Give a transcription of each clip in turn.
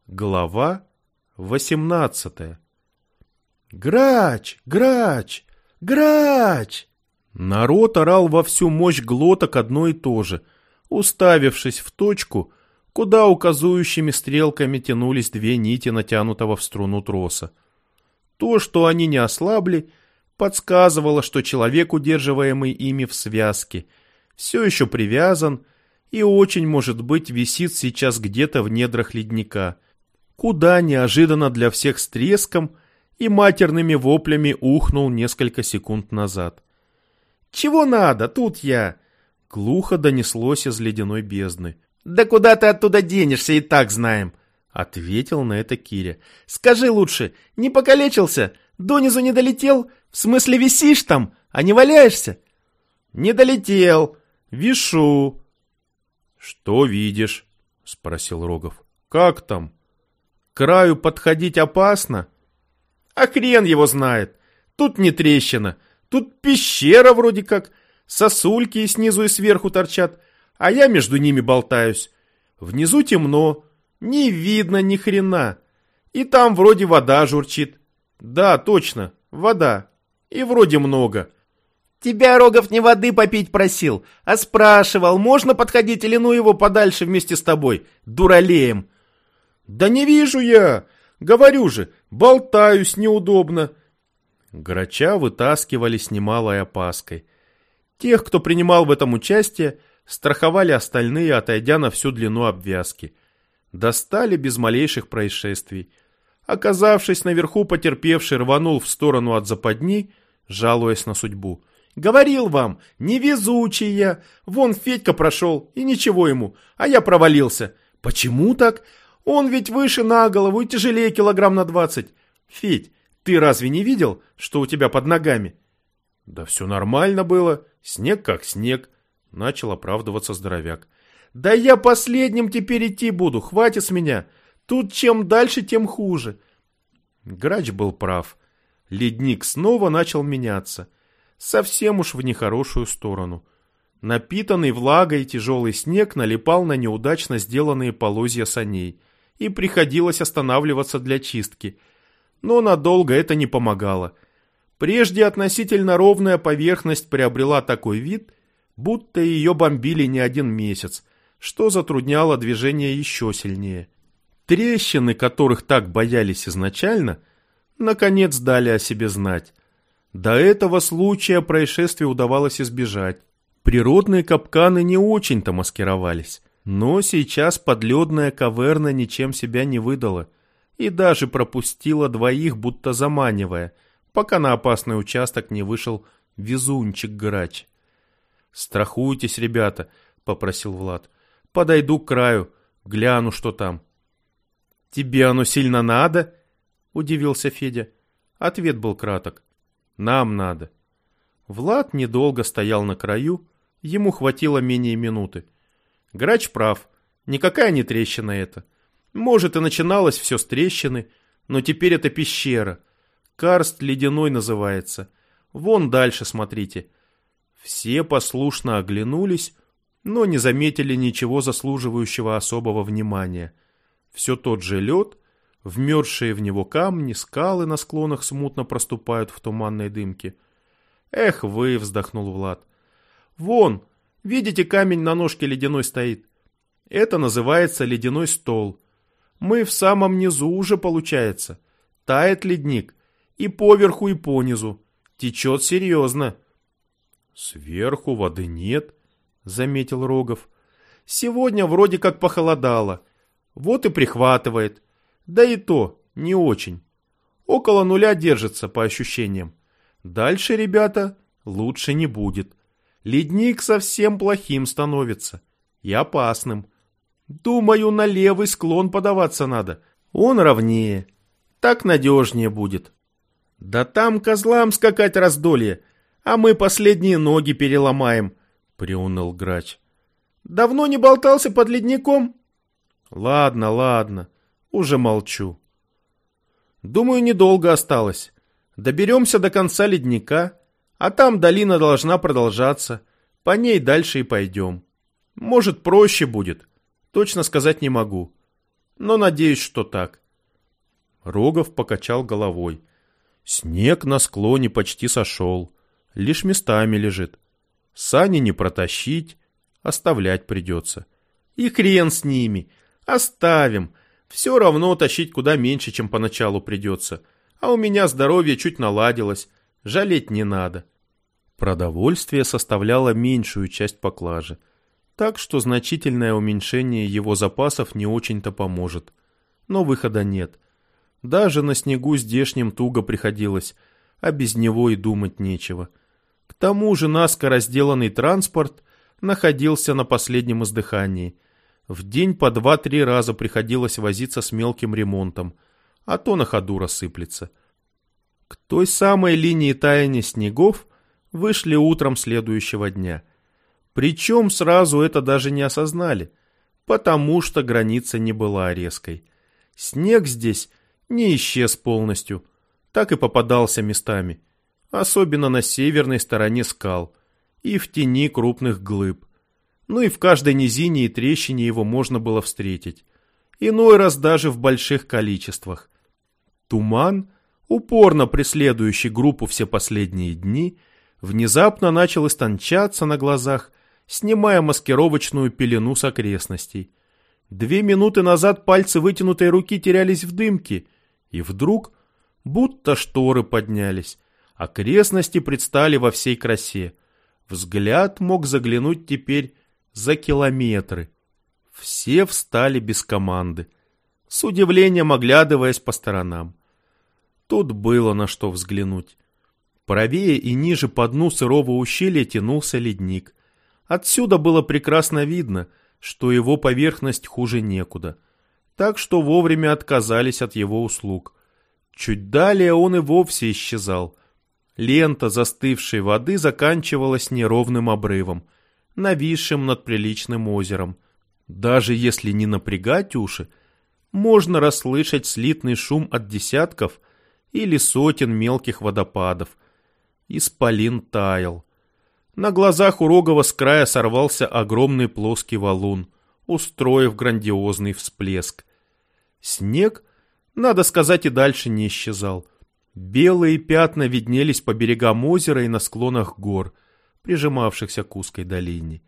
Глава 18. «Грач! Грач! Грач!» Народ орал во всю мощь глоток одно и то же, уставившись в точку, куда указующими стрелками тянулись две нити натянутого в струну троса. То, что они не ослабли, подсказывало, что человек, удерживаемый ими в связке, все еще привязан и очень, может быть, висит сейчас где-то в недрах ледника, куда неожиданно для всех с треском и матерными воплями ухнул несколько секунд назад. «Чего надо? Тут я!» — глухо донеслось из ледяной бездны. «Да куда ты оттуда денешься, и так знаем!» — ответил на это Киря. «Скажи лучше, не покалечился? Донизу не долетел? В смысле висишь там, а не валяешься?» «Не долетел. Вишу». «Что видишь?» — спросил Рогов. «Как там? К краю подходить опасно?» «А хрен его знает. Тут не трещина. Тут пещера вроде как. Сосульки снизу и сверху торчат, а я между ними болтаюсь. Внизу темно, не видно ни хрена. И там вроде вода журчит. Да, точно, вода. И вроде много». «Тебя, Рогов, не воды попить просил, а спрашивал, можно подходить или ну его подальше вместе с тобой, дуралеем?» «Да не вижу я! Говорю же, болтаюсь неудобно!» Грача вытаскивали с немалой опаской. Тех, кто принимал в этом участие, страховали остальные, отойдя на всю длину обвязки. Достали без малейших происшествий. Оказавшись наверху, потерпевший рванул в сторону от западни, жалуясь на судьбу. «Говорил вам, невезучий я! Вон Федька прошел, и ничего ему, а я провалился. Почему так? Он ведь выше на голову и тяжелее килограмм на 20. Федь, ты разве не видел, что у тебя под ногами?» «Да все нормально было, снег как снег», — начал оправдываться здоровяк. «Да я последним теперь идти буду, хватит с меня. Тут чем дальше, тем хуже». Грач был прав. Ледник снова начал меняться. Совсем уж в нехорошую сторону. Напитанный влагой тяжелый снег налипал на неудачно сделанные полозья саней, и приходилось останавливаться для чистки. Но надолго это не помогало. Прежде относительно ровная поверхность приобрела такой вид, будто ее бомбили не один месяц, что затрудняло движение еще сильнее. Трещины, которых так боялись изначально, наконец дали о себе знать. До этого случая происшествия удавалось избежать. Природные капканы не очень-то маскировались, но сейчас подледная каверна ничем себя не выдала и даже пропустила двоих, будто заманивая, пока на опасный участок не вышел везунчик-грач. «Страхуйтесь, ребята», — попросил Влад. «Подойду к краю, гляну, что там». «Тебе оно сильно надо?» — удивился Федя. Ответ был краток. «Нам надо». Влад недолго стоял на краю, ему хватило менее минуты. Грач прав, никакая не трещина это. Может, и начиналось все с трещины, но теперь это пещера. Карст ледяной называется. Вон дальше смотрите. Все послушно оглянулись, но не заметили ничего заслуживающего особого внимания. Все тот же лед, вмерзшие в него камни, скалы на склонах смутно проступают в туманной дымке. «Эх вы!» — вздохнул Влад. «Вон, видите, камень на ножке ледяной стоит. Это называется ледяной стол. Мы в самом низу уже, получается. Тает ледник. И поверху, и понизу. Течет серьезно». «Сверху воды нет», — заметил Рогов. «Сегодня вроде как похолодало. Вот и прихватывает. Да и то не очень. Около нуля держится, по ощущениям. Дальше, ребята, лучше не будет. Ледник совсем плохим становится. И опасным. Думаю, на левый склон подаваться надо. Он ровнее. Так надежнее будет. Да там козлам скакать раздолье, а мы последние ноги переломаем», — приуныл Грач. «Давно не болтался под ледником?» «Ладно, ладно, уже молчу. Думаю, недолго осталось. Доберемся до конца ледника, а там долина должна продолжаться. По ней дальше и пойдем. Может, проще будет. Точно сказать не могу. но надеюсь, что так. Рогов покачал головой. Снег на склоне почти сошел, лишь местами лежит. Сани не протащить, оставлять придется. И хрен с ними, оставим. Все равно тащить куда меньше, чем поначалу придется. А у меня здоровье чуть наладилось, жалеть не надо. Продовольствие составляло меньшую часть поклажи, так что значительное уменьшение его запасов не очень-то поможет. Но выхода нет. Даже на снегу здешнем туго приходилось, а без него и думать нечего. К тому же наскоро сделанный транспорт находился на последнем издыхании. В день по 2-3 раза приходилось возиться с мелким ремонтом, а то на ходу рассыплется. К той самой линии таяния снегов вышли утром следующего дня. Причем сразу это даже не осознали, потому что граница не была резкой. Снег здесь не исчез полностью, так и попадался местами, особенно на северной стороне скал и в тени крупных глыб. Ну и в каждой низине и трещине его можно было встретить, иной раз даже в больших количествах. Туман, упорно преследующий группу все последние дни, внезапно начал истончаться на глазах, снимая маскировочную пелену с окрестностей. 2 минуты назад пальцы вытянутой руки терялись в дымке, и вдруг, будто шторы поднялись, окрестности предстали во всей красе. Взгляд мог заглянуть теперь за километры. Все встали без команды, с удивлением оглядываясь по сторонам. Тут было на что взглянуть. Правее и ниже по дну сырого ущелья тянулся ледник. Отсюда было прекрасно видно, что его поверхность хуже некуда, так что вовремя отказались от его услуг. Чуть далее он и вовсе исчезал. Лента застывшей воды заканчивалась неровным обрывом, нависшим над приличным озером. Даже если не напрягать уши, можно расслышать слитный шум от десятков или сотен мелких водопадов. Исполин таял. На глазах у Рогова с края сорвался огромный плоский валун, устроив грандиозный всплеск. Снег, надо сказать, и дальше не исчезал. Белые пятна виднелись по берегам озера и на склонах гор, прижимавшихся к узкой долине.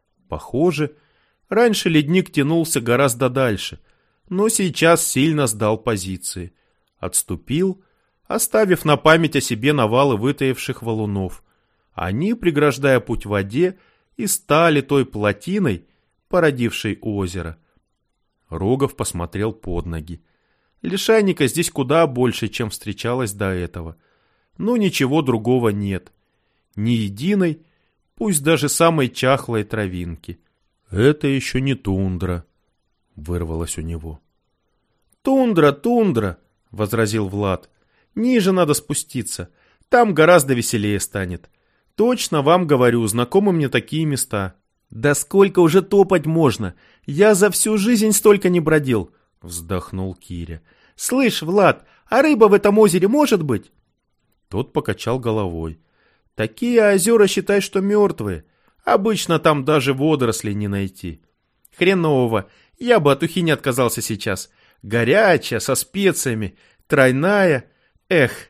Похоже, раньше ледник тянулся гораздо дальше, но сейчас сильно сдал позиции. Отступил, оставив на память о себе навалы вытаивших валунов. Они, преграждая путь воде, и стали той плотиной, породившей озеро. Рогов посмотрел под ноги. Лишайника здесь куда больше, чем встречалось до этого. Но ничего другого нет. Ни единой, пусть даже самой чахлой травинки. «Это еще не тундра», — вырвалось у него. «Тундра, тундра», — возразил Влад. «Ниже надо спуститься. Там гораздо веселее станет. Точно вам говорю, знакомы мне такие места». «Да сколько уже топать можно? Я за всю жизнь столько не бродил», — вздохнул Киря. «Слышь, Влад, а рыба в этом озере может быть?» Тот покачал головой. «Такие озера, считай, что мертвые. Обычно там даже водорослей не найти». «Хреново. Я бы от ухи не отказался сейчас. Горячая, со специями, тройная. Эх.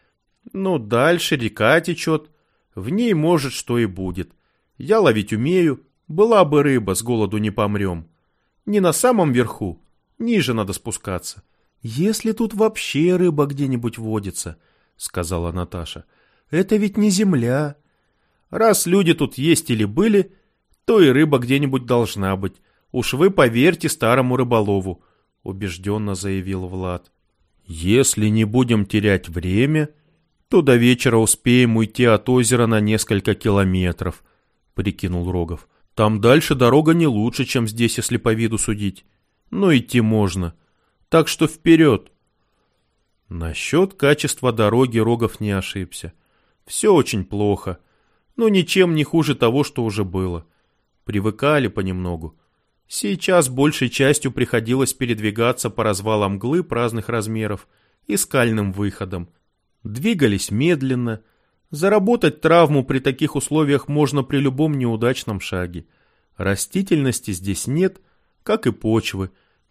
Ну, дальше река течет. В ней, может, что и будет. Я ловить умею. Была бы рыба, с голоду не помрем. Не на самом верху. Ниже надо спускаться». «Если тут вообще рыба где-нибудь водится», — сказала Наташа. «Это ведь не земля. Раз люди тут есть или были, то и рыба где-нибудь должна быть. Уж вы поверьте старому рыболову», — убежденно заявил Влад. «Если не будем терять время, то до вечера успеем уйти от озера на несколько километров», — прикинул Рогов. «Там дальше дорога не лучше, чем здесь, если по виду судить. Но идти можно. Так что вперед!» Насчет качества дороги Рогов не ошибся. Все очень плохо, но ничем не хуже того, что уже было. Привыкали понемногу. Сейчас большей частью приходилось передвигаться по развалам глыб разных размеров и скальным выходам. Двигались медленно. Заработать травму при таких условиях можно при любом неудачном шаге. Растительности здесь нет, как и почвы,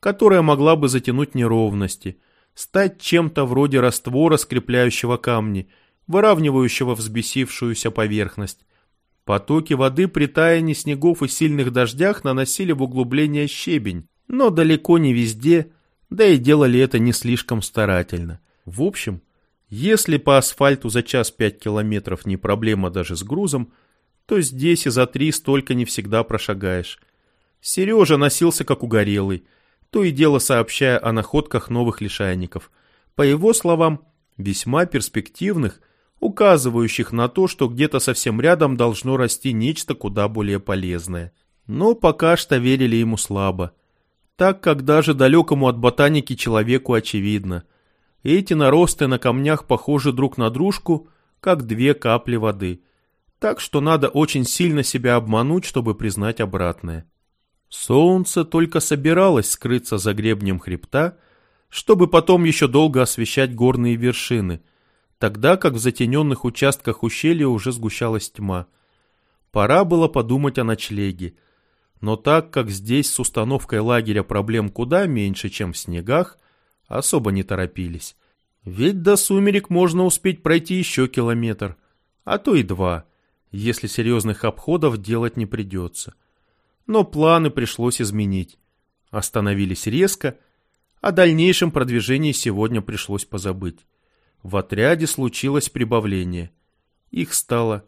которая могла бы затянуть неровности, стать чем-то вроде раствора, скрепляющего камни, выравнивающего взбесившуюся поверхность. Потоки воды при таянии снегов и сильных дождях наносили в углубление щебень, но далеко не везде, да и делали это не слишком старательно. В общем, если по асфальту за час 5 километров не проблема даже с грузом, то здесь и за 3 столько не всегда прошагаешь. Сережа носился как угорелый, то и дело сообщая о находках новых лишайников. По его словам, весьма перспективных, указывающих на то, что где-то совсем рядом должно расти нечто куда более полезное. Но пока что верили ему слабо, так как даже далекому от ботаники человеку очевидно. Эти наросты на камнях похожи друг на дружку, как 2 капли воды. Так что надо очень сильно себя обмануть, чтобы признать обратное. Солнце только собиралось скрыться за гребнем хребта, чтобы потом еще долго освещать горные вершины, тогда как в затененных участках ущелья уже сгущалась тьма. Пора было подумать о ночлеге. Но так как здесь с установкой лагеря проблем куда меньше, чем в снегах, особо не торопились. Ведь до сумерек можно успеть пройти еще километр, а то и 2, если серьезных обходов делать не придется. Но планы пришлось изменить. Остановились резко, о дальнейшем продвижении сегодня пришлось позабыть. В отряде случилось прибавление. Их стало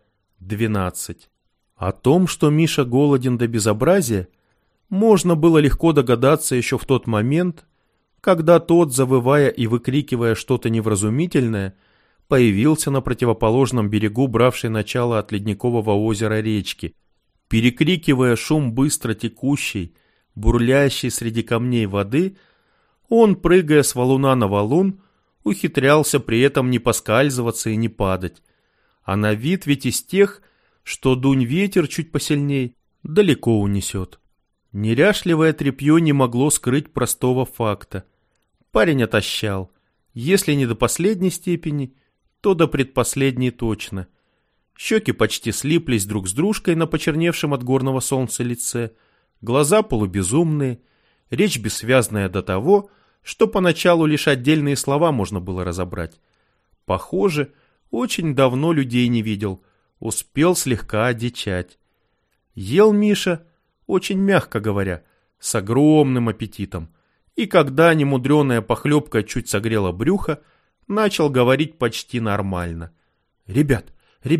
12. О том, что Миша голоден до безобразия, можно было легко догадаться еще в тот момент, когда тот, завывая и выкрикивая что-то невразумительное, появился на противоположном берегу, бравшей начало от ледникового озера речки. Перекрикивая шум быстро текущей, бурлящей среди камней воды, он, прыгая с валуна на валун, ухитрялся при этом не поскальзываться и не падать. А на вид ведь из тех, что дунь ветер чуть посильней, далеко унесет. Неряшливое тряпье не могло скрыть простого факта. Парень отощал, если не до последней степени, то до предпоследней точно. Щеки почти слиплись друг с дружкой на почерневшем от горного солнца лице, глаза полубезумные, речь бессвязная до того, что поначалу лишь отдельные слова можно было разобрать. Похоже, очень давно людей не видел, успел слегка одичать. Ел Миша, очень мягко говоря, с огромным аппетитом, и когда немудреная похлебка чуть согрела брюхо, начал говорить почти нормально. «Ребят,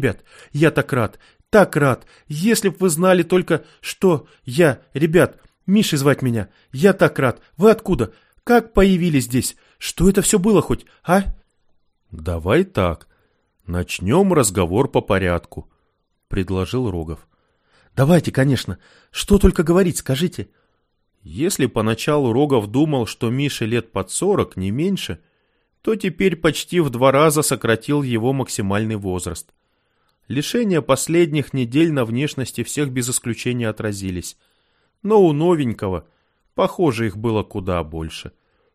я так рад, если б вы знали только, что я, ребят, Мишей звать меня, я так рад, вы откуда, как появились здесь, что это все было хоть, а?» «Давай так, начнем разговор по порядку», — предложил Рогов. «Давайте, конечно, что только говорить, скажите». Если поначалу Рогов думал, что Мише лет под 40, не меньше, то теперь почти в 2 раза сократил его максимальный возраст. Лишения последних недель на внешности всех без исключения отразились. Но у новенького, похоже, их было куда больше.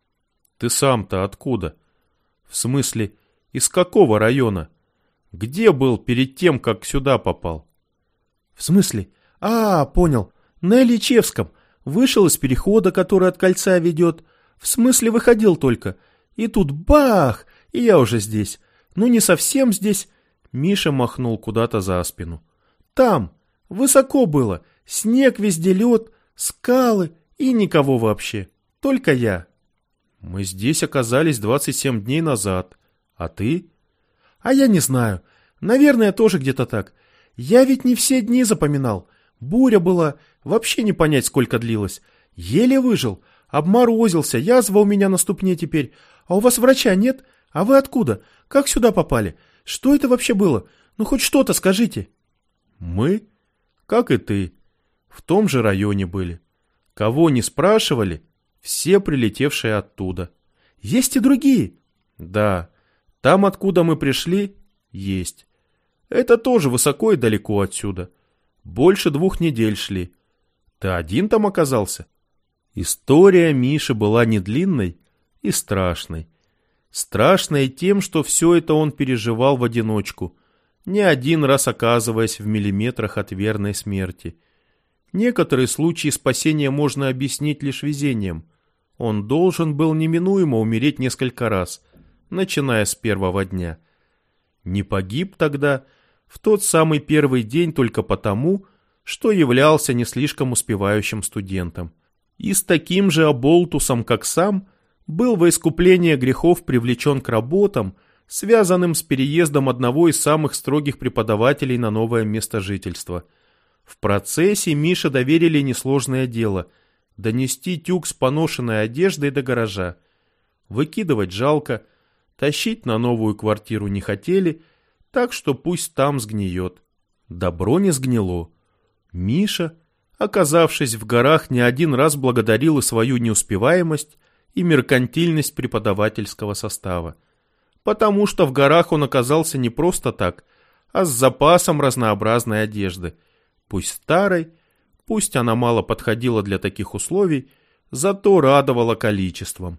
«Ты сам-то откуда? В смысле, из какого района? Где был перед тем, как сюда попал?» «В смысле? Понял. На Ильичевском. Вышел из перехода, который от кольца ведет. В смысле, выходил только. И тут бах! И я уже здесь. Ну, не совсем здесь». Миша махнул куда-то за спину. «Там. Высоко было. Снег везде, лед, скалы и никого вообще. Только я». «Мы здесь оказались 27 дней назад. А ты?» «А я не знаю. Наверное, тоже где-то так. Я ведь не все дни запоминал. Буря была, вообще не понять, сколько длилась. Еле выжил, обморозился, язва у меня на ступне теперь. А у вас врача нет? А вы откуда? Как сюда попали? Что это вообще было? Ну хоть что-то скажите». «Мы? Как и ты. В том же районе были. Кого не спрашивали, все прилетевшие оттуда». «Есть и другие?» «Да. Там, откуда мы пришли, есть. Это тоже высоко и далеко отсюда. Больше 2 недель шли. Ты один там оказался?» История Миши была не длинной и страшной. Страшной тем, что все это он переживал в одиночку, не один раз оказываясь в миллиметрах от верной смерти. Некоторые случаи спасения можно объяснить лишь везением. Он должен был неминуемо умереть несколько раз, начиная с первого дня. Не погиб тогда в тот самый первый день только потому, что являлся не слишком успевающим студентом. И с таким же оболтусом, как сам, был во искупление грехов привлечен к работам, связанным с переездом одного из самых строгих преподавателей на новое место жительства. В процессе Мише доверили несложное дело – донести тюк с поношенной одеждой до гаража. Выкидывать жалко, тащить на новую квартиру не хотели, так что пусть там сгниет. Добро не сгнило. Миша, оказавшись в горах, не один раз благодарил и свою неуспеваемость, и меркантильность преподавательского состава. Потому что в горах он оказался не просто так, а с запасом разнообразной одежды. Пусть старой, пусть она мало подходила для таких условий, зато радовала количеством.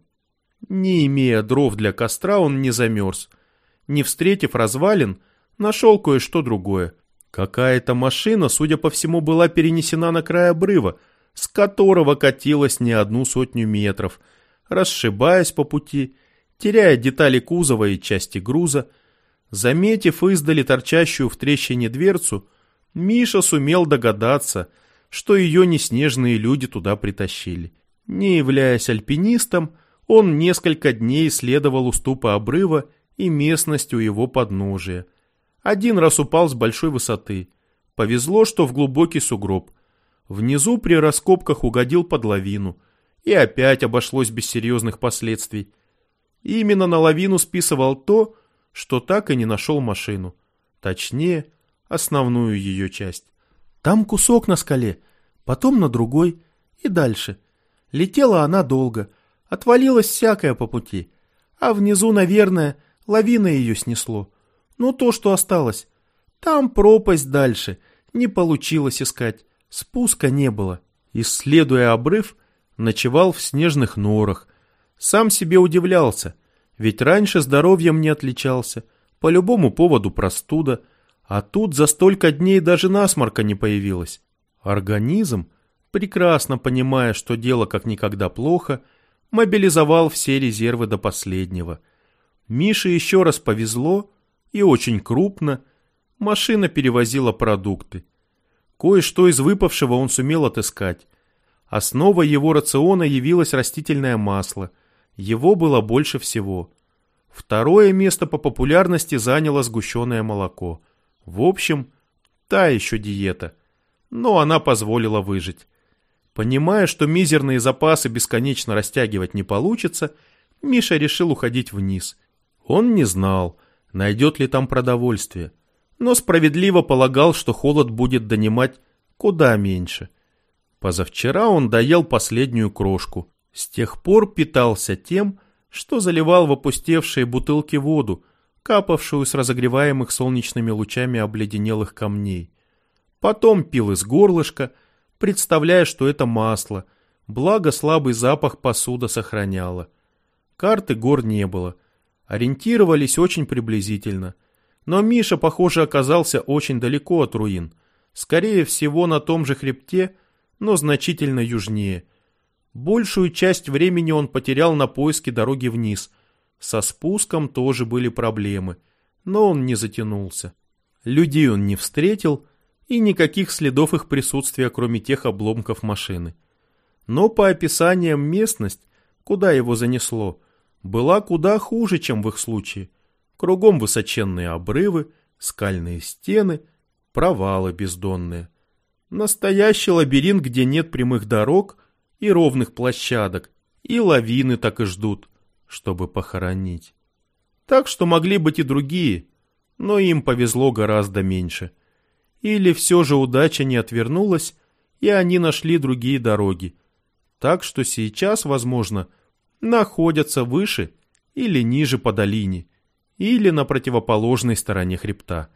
Не имея дров для костра, он не замерз. Не встретив развалин, нашел кое-что другое. Какая-то машина, судя по всему, была перенесена на край обрыва, с которого катилась не 100 метров, расшибаясь по пути, теряя детали кузова и части груза. Заметив издали торчащую в трещине дверцу, Миша сумел догадаться, что ее неснежные люди туда притащили. Не являясь альпинистом, он несколько дней исследовал уступы обрыва и местность у его подножия. Один раз упал с большой высоты. Повезло, что в глубокий сугроб. Внизу при раскопках угодил под лавину. И опять обошлось без серьезных последствий. И именно на лавину списывал то, что так и не нашел машину. Точнее, основную ее часть. Там кусок на скале, потом на другой и дальше. Летела она долго, отвалилось всякое по пути. А внизу, наверное, лавина ее снесло. Но то, что осталось. Там пропасть дальше, не получилось искать, спуска не было. Исследуя обрыв, ночевал в снежных норах. Сам себе удивлялся, ведь раньше здоровьем не отличался, по любому поводу простуда, а тут за столько дней даже насморка не появилось. Организм, прекрасно понимая, что дело как никогда плохо, мобилизовал все резервы до последнего. Мише еще раз повезло, и очень крупно. Машина перевозила продукты. Кое-что из выпавшего он сумел отыскать. Основой его рациона явилось растительное масло. Его было больше всего. Второе место по популярности заняло сгущенное молоко. В общем, та еще диета. Но она позволила выжить. Понимая, что мизерные запасы бесконечно растягивать не получится, Миша решил уходить вниз. Он не знал, найдет ли там продовольствие, но справедливо полагал, что холод будет донимать куда меньше. Позавчера он доел последнюю крошку. С тех пор питался тем, что заливал в опустевшие бутылки воду, капавшую с разогреваемых солнечными лучами обледенелых камней. Потом пил из горлышка, представляя, что это масло, благо слабый запах посуда сохраняла. Карты гор не было. Ориентировались очень приблизительно. Но Миша, похоже, оказался очень далеко от руин. Скорее всего, на том же хребте, но значительно южнее. Большую часть времени он потерял на поиске дороги вниз. Со спуском тоже были проблемы, но он не затянулся. Людей он не встретил, и никаких следов их присутствия, кроме тех обломков машины. Но по описаниям местность, куда его занесло, была куда хуже, чем в их случае. Кругом высоченные обрывы, скальные стены, провалы бездонные. Настоящий лабиринт, где нет прямых дорог и ровных площадок, и лавины так и ждут, чтобы похоронить. Так что могли быть и другие, но им повезло гораздо меньше. Или все же удача не отвернулась, и они нашли другие дороги. Так что сейчас, возможно, находятся выше или ниже по долине, или на противоположной стороне хребта.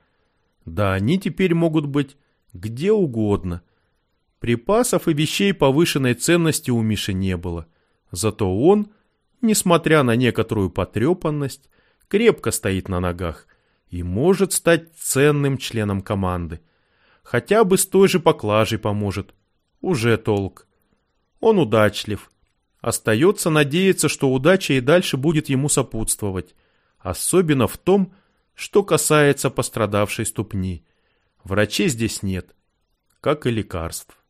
Да они теперь могут быть где угодно. Припасов и вещей повышенной ценности у Миши не было. Зато он, несмотря на некоторую потрепанность, крепко стоит на ногах и может стать ценным членом команды. Хотя бы с той же поклажей поможет. Уже толк. Он удачлив. Остается надеяться, что удача и дальше будет ему сопутствовать, особенно в том, что касается пострадавшей ступни. Врачей здесь нет, как и лекарств.